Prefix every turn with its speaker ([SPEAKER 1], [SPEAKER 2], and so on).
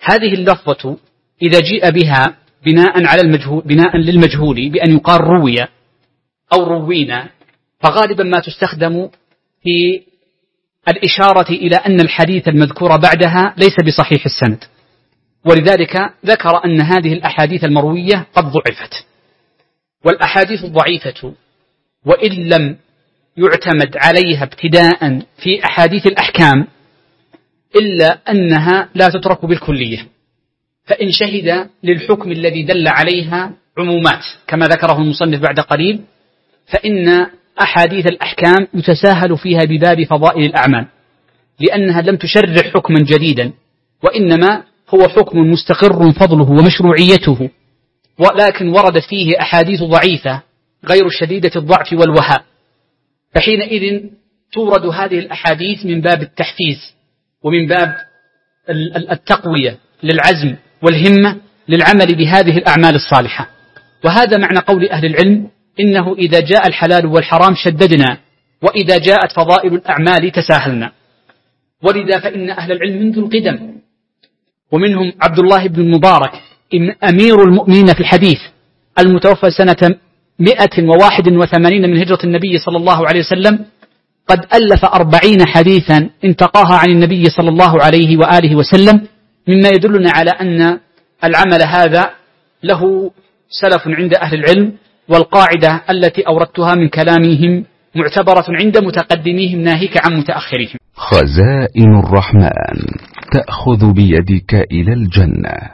[SPEAKER 1] هذه اللفظة إذا جيء بها بناء للمجهول بأن يقال روي أو روينا، فغالبا ما تستخدم في الإشارة إلى أن الحديث المذكور بعدها ليس بصحيح السند، ولذلك ذكر أن هذه الأحاديث المروية قد ضعفت. والأحاديث الضعيفة وإن لم يعتمد عليها ابتداء في أحاديث الأحكام إلا أنها لا تترك بالكلية، فإن شهد للحكم الذي دل عليها عمومات كما ذكره المصنف بعد قليل، فإن أحاديث الأحكام يتساهل فيها بباب فضائل الأعمال، لأنها لم تشرع حكما جديدا، وإنما هو حكم مستقر فضله ومشروعيته، ولكن وردت فيه أحاديث ضعيفة غير شديدة الضعف والوهاء، فحينئذ تورد هذه الأحاديث من باب التحفيز ومن باب التقوية للعزم والهمة للعمل بهذه الأعمال الصالحة. وهذا معنى قول أهل العلم: إنه إذا جاء الحلال والحرام شددنا، وإذا جاءت فضائل الأعمال تساهلنا. ولذا فإن أهل العلم منذ القدم، ومنهم عبد الله بن المبارك أمير المؤمنين في الحديث المتوفى سنة 181 من هجرة النبي صلى الله عليه وسلم، قد ألف 40 حديثا انتقاها عن النبي صلى الله عليه وآله وسلم، مما يدلنا على أن العمل هذا له سلف عند أهل العلم، والقاعدة التي أوردتها من كلامهم معتبرة عند متقدميهم ناهيك عن متأخرهم.
[SPEAKER 2] خزائن الرحمن تأخذ بيدك إلى الجنة.